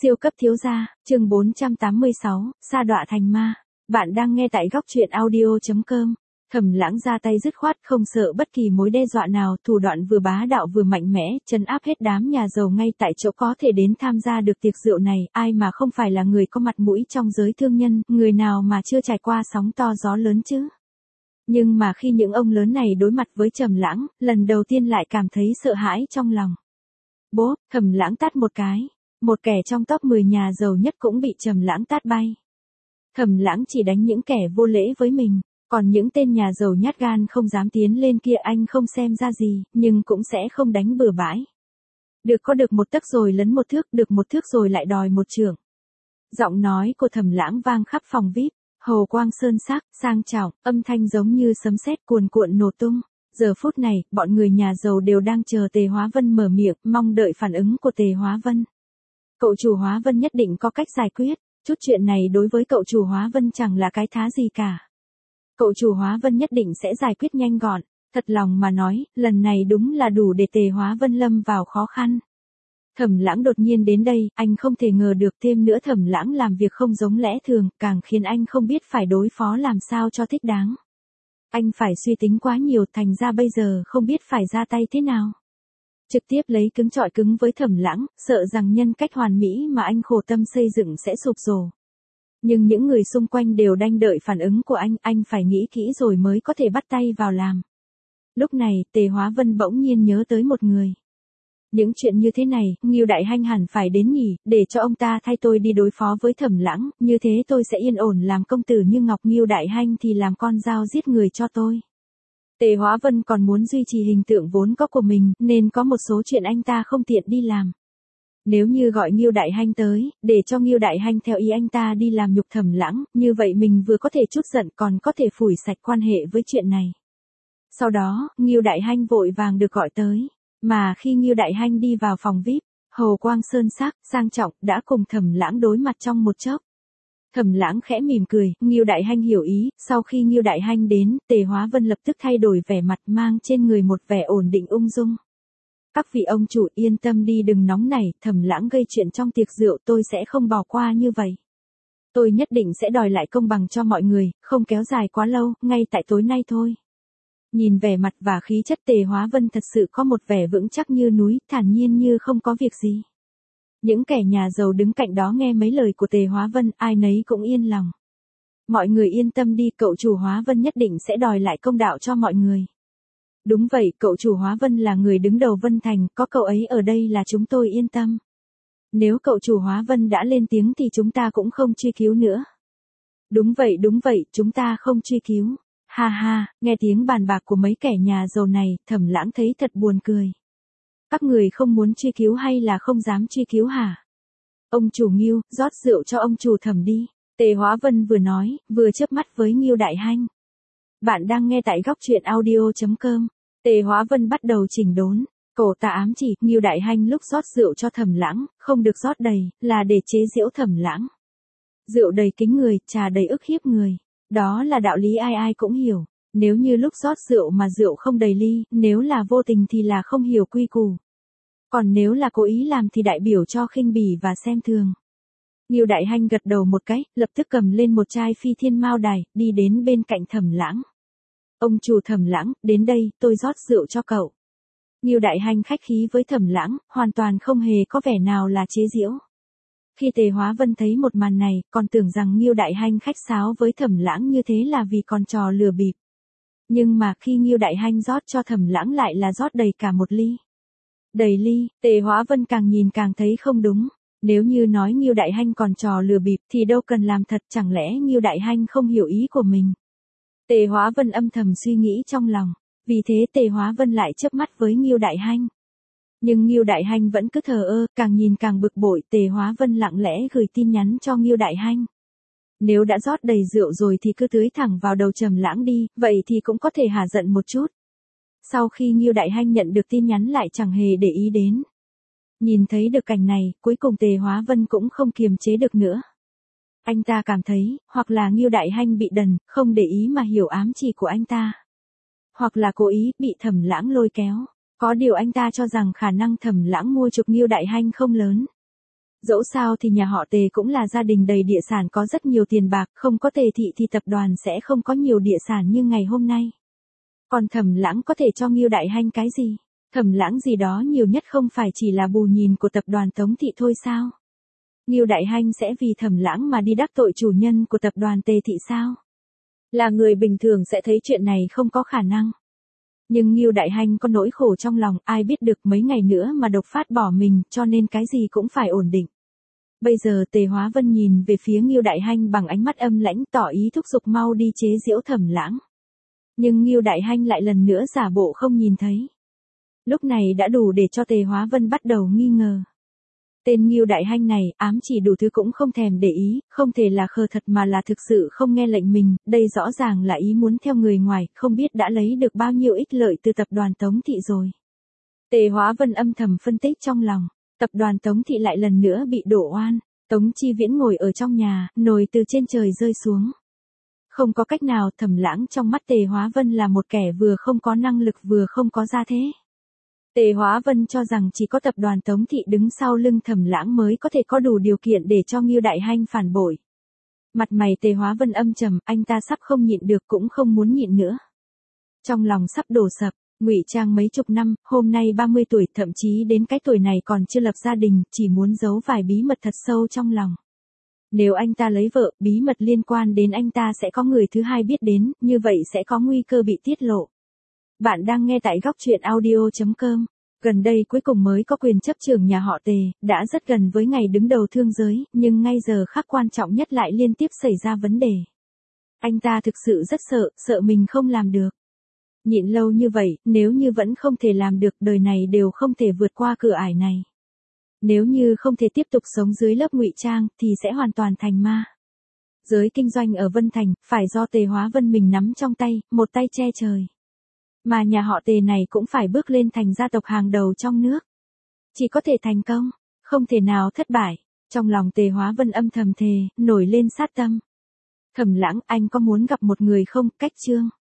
Siêu cấp thiếu gia, chương 486, sa đọa thành ma. Bạn đang nghe tại góc truyện audio.com. Thẩm Lãng ra tay dứt khoát, không sợ bất kỳ mối đe dọa nào, thủ đoạn vừa bá đạo vừa mạnh mẽ, trấn áp hết đám nhà giàu ngay tại chỗ có thể đến tham gia được tiệc rượu này, ai mà không phải là người có mặt mũi trong giới thương nhân, người nào mà chưa trải qua sóng to gió lớn chứ. Nhưng mà khi những ông lớn này đối mặt với Trầm Lãng, lần đầu tiên lại cảm thấy sợ hãi trong lòng. Bố, Thẩm Lãng tát một cái. Một kẻ trong top 10 nhà giàu nhất cũng bị Trầm Lãng tát bay. Thẩm Lãng chỉ đánh những kẻ vô lễ với mình, còn những tên nhà giàu nhát gan không dám tiến lên kia anh không xem ra gì, nhưng cũng sẽ không đánh bừa bãi. Được một tấc rồi lấn một thước, được một thước rồi lại đòi một chưởng. Giọng nói của Thẩm Lãng vang khắp phòng VIP, hào quang sơn sắc, sang trọng, âm thanh giống như sấm sét cuồn cuộn nổ tung. Giờ phút này, bọn người nhà giàu đều đang chờ Tề Hóa Vân mở miệng, mong đợi phản ứng của Tề Hóa Vân. Cậu chủ Hóa Vân nhất định có cách giải quyết, chút chuyện này đối với cậu chủ Hóa Vân chẳng là cái thá gì cả. Cậu chủ Hóa Vân nhất định sẽ giải quyết nhanh gọn, thật lòng mà nói, lần này đúng là đủ để Tề Hóa Vân lâm vào khó khăn. Thẩm Lãng đột nhiên đến đây, anh không thể ngờ được, thêm nữa Thẩm Lãng làm việc không giống lẽ thường, càng khiến anh không biết phải đối phó làm sao cho thích đáng. Anh phải suy tính quá nhiều, thành ra bây giờ không biết phải ra tay thế nào. Trực tiếp lấy cứng chọi cứng với Thẩm Lãng, sợ rằng nhân cách hoàn mỹ mà anh khổ tâm xây dựng sẽ sụp đổ. Nhưng những người xung quanh đều đang đợi phản ứng của anh phải nghĩ kỹ rồi mới có thể bắt tay vào làm. Lúc này, Tề Hóa Vân bỗng nhiên nhớ tới một người. Những chuyện như thế này, Ngưu Đại Hanh hẳn phải đến nhỉ, để cho ông ta thay tôi đi đối phó với Thẩm Lãng, như thế tôi sẽ yên ổn làm công tử như ngọc, Ngưu Đại Hanh thì làm con dao giết người cho tôi. Tề Hóa Vân còn muốn duy trì hình tượng vốn có của mình, nên có một số chuyện anh ta không tiện đi làm. Nếu như gọi Ngưu Đại Hanh tới, để cho Ngưu Đại Hanh theo ý anh ta đi làm nhục Thẩm Lãng, như vậy mình vừa có thể trút giận còn có thể phủi sạch quan hệ với chuyện này. Sau đó, Ngưu Đại Hanh vội vàng được gọi tới, mà khi Ngưu Đại Hanh đi vào phòng VIP, hào quang sơn sắc, sang trọng, đã cùng Thẩm Lãng đối mặt trong một chốc. Thẩm Lãng khẽ mỉm cười, Ngưu Đại Hanh hiểu ý, sau khi Ngưu Đại Hanh đến, Tề Hóa Vân lập tức thay đổi vẻ mặt, mang trên người một vẻ ổn định ung dung. Các vị ông chủ yên tâm đi, đừng nóng nảy, Thẩm Lãng gây chuyện trong tiệc rượu tôi sẽ không bỏ qua như vậy. Tôi nhất định sẽ đòi lại công bằng cho mọi người, không kéo dài quá lâu, ngay tại tối nay thôi. Nhìn vẻ mặt và khí chất Tề Hóa Vân thật sự có một vẻ vững chắc như núi, thản nhiên như không có việc gì. Những kẻ nhà giàu đứng cạnh đó nghe mấy lời của Tề Hóa Vân, ai nấy cũng yên lòng. Mọi người yên tâm đi, cậu chủ Hóa Vân nhất định sẽ đòi lại công đạo cho mọi người. Đúng vậy, cậu chủ Hóa Vân là người đứng đầu Vân Thành, có cậu ấy ở đây là chúng tôi yên tâm. Nếu cậu chủ Hóa Vân đã lên tiếng thì chúng ta cũng không truy cứu nữa. Đúng vậy, chúng ta không truy cứu. Ha ha, nghe tiếng bàn bạc của mấy kẻ nhà giàu này, Thẩm Lãng thấy thật buồn cười. Các người không muốn truy cứu hay là không dám truy cứu hả? Ông chủ Ngưu, rót rượu cho ông chủ Thẩm đi. Tề Hóa Vân vừa nói, vừa chớp mắt với Ngưu Đại Hanh. Bạn đang nghe tại góc truyện audio.com. Tề Hóa Vân bắt đầu chỉnh đốn. Cổ ta ám chỉ, Ngưu Đại Hanh lúc rót rượu cho Thẩm Lãng, không được rót đầy, là để chế giễu Thẩm Lãng. Rượu đầy kính người, trà đầy ức hiếp người. Đó là đạo lý ai ai cũng hiểu. Nếu như lúc rót rượu mà rượu không đầy ly, nếu là vô tình thì là không hiểu quy củ. Còn nếu là cố ý làm thì đại biểu cho khinh bỉ và xem thường. Ngưu Đại Hanh gật đầu một cái, lập tức cầm lên một chai Phi Thiên Mao Đài, đi đến bên cạnh Thẩm Lãng. Ông chủ Thẩm Lãng, đến đây, tôi rót rượu cho cậu. Ngưu Đại Hanh khách khí với Thẩm Lãng, hoàn toàn không hề có vẻ nào là chế giễu. Khi Tề Hóa Vân thấy một màn này, còn tưởng rằng Ngưu Đại Hanh khách sáo với Thẩm Lãng như thế là vì còn trò lừa bịp. Nhưng mà khi Ngưu Đại Hanh rót cho Thẩm Lãng lại là rót đầy cả một ly. Đầy ly, Tề Hóa Vân càng nhìn càng thấy không đúng. Nếu như nói Ngưu Đại Hanh còn trò lừa bịp thì đâu cần làm thật, chẳng lẽ Ngưu Đại Hanh không hiểu ý của mình. Tề Hóa Vân âm thầm suy nghĩ trong lòng, vì thế Tề Hóa Vân lại chớp mắt với Ngưu Đại Hanh. Nhưng Ngưu Đại Hanh vẫn cứ thờ ơ, càng nhìn càng bực bội, Tề Hóa Vân lặng lẽ gửi tin nhắn cho Ngưu Đại Hanh. Nếu đã rót đầy rượu rồi thì cứ tưới thẳng vào đầu Trầm Lãng đi, vậy thì cũng có thể hả giận một chút. Sau khi Ngưu Đại Hanh nhận được tin nhắn lại chẳng hề để ý đến. Nhìn thấy được cảnh này, cuối cùng Tề Hóa Vân cũng không kiềm chế được nữa. Anh ta cảm thấy, hoặc là Ngưu Đại Hanh bị đần, không để ý mà hiểu ám chỉ của anh ta. Hoặc là cố ý, bị Thẩm Lãng lôi kéo. Có điều anh ta cho rằng khả năng Thẩm Lãng mua chuộc Ngưu Đại Hanh không lớn. Dẫu sao thì nhà họ Tề cũng là gia đình đầy địa sản có rất nhiều tiền bạc, không có Tề thị thì tập đoàn sẽ không có nhiều địa sản như ngày hôm nay. Còn Thẩm Lãng có thể cho Ngưu Đại Hanh cái gì? Thẩm Lãng gì đó nhiều nhất không phải chỉ là bù nhìn của tập đoàn Tống thị thôi sao? Ngưu Đại Hanh sẽ vì Thẩm Lãng mà đi đắc tội chủ nhân của tập đoàn Tề thị sao? Là người bình thường sẽ thấy chuyện này không có khả năng. Nhưng Ngưu Đại Hanh có nỗi khổ trong lòng, ai biết được mấy ngày nữa mà độc phát bỏ mình, cho nên cái gì cũng phải ổn định. Bây giờ Tề Hóa Vân nhìn về phía Ngưu Đại Hanh bằng ánh mắt âm lãnh, tỏ ý thúc giục mau đi chế giễu Thẩm Lãng. Nhưng Ngưu Đại Hanh lại lần nữa giả bộ không nhìn thấy. Lúc này đã đủ để cho Tề Hóa Vân bắt đầu nghi ngờ. Tên Ngưu Đại Hanh này ám chỉ đủ thứ cũng không thèm để ý, không thể là khờ thật mà là thực sự không nghe lệnh mình, đây rõ ràng là ý muốn theo người ngoài, không biết đã lấy được bao nhiêu ích lợi từ tập đoàn Tống thị rồi. Tề Hóa Vân âm thầm phân tích trong lòng, tập đoàn Tống thị lại lần nữa bị đổ oan, Tống Chi Viễn ngồi ở trong nhà, nồi từ trên trời rơi xuống. Không có cách nào, Thẩm Lãng trong mắt Tề Hóa Vân là một kẻ vừa không có năng lực vừa không có gia thế. Tề Hóa Vân cho rằng chỉ có tập đoàn Tống thị đứng sau lưng Thẩm Lãng mới có thể có đủ điều kiện để cho Ngưu Đại Hanh phản bội. Mặt mày Tề Hóa Vân âm trầm, anh ta sắp không nhịn được cũng không muốn nhịn nữa. Trong lòng sắp đổ sập, ngụy trang mấy chục năm, hôm nay 30 tuổi, thậm chí đến cái tuổi này còn chưa lập gia đình, chỉ muốn giấu vài bí mật thật sâu trong lòng. Nếu anh ta lấy vợ, bí mật liên quan đến anh ta sẽ có người thứ hai biết đến, như vậy sẽ có nguy cơ bị tiết lộ. Bạn đang nghe tại góc truyện audio.com. Gần đây cuối cùng mới có quyền chấp trưởng nhà họ Tề, đã rất gần với ngày đứng đầu thương giới, nhưng ngay giờ khắc quan trọng nhất lại liên tiếp xảy ra vấn đề. Anh ta thực sự rất sợ mình không làm được. Nhịn lâu như vậy, nếu như vẫn không thể làm được, đời này đều không thể vượt qua cửa ải này. Nếu như không thể tiếp tục sống dưới lớp ngụy trang, thì sẽ hoàn toàn thành ma. Giới kinh doanh ở Vân Thành, phải do Tề Hóa Vân mình nắm trong tay, một tay che trời. Mà nhà họ Tề này cũng phải bước lên thành gia tộc hàng đầu trong nước. Chỉ có thể thành công, không thể nào thất bại. Trong lòng Tề Hóa Vân âm thầm thề, nổi lên sát tâm. Thẩm Lãng, anh có muốn gặp một người không? Cách Chương.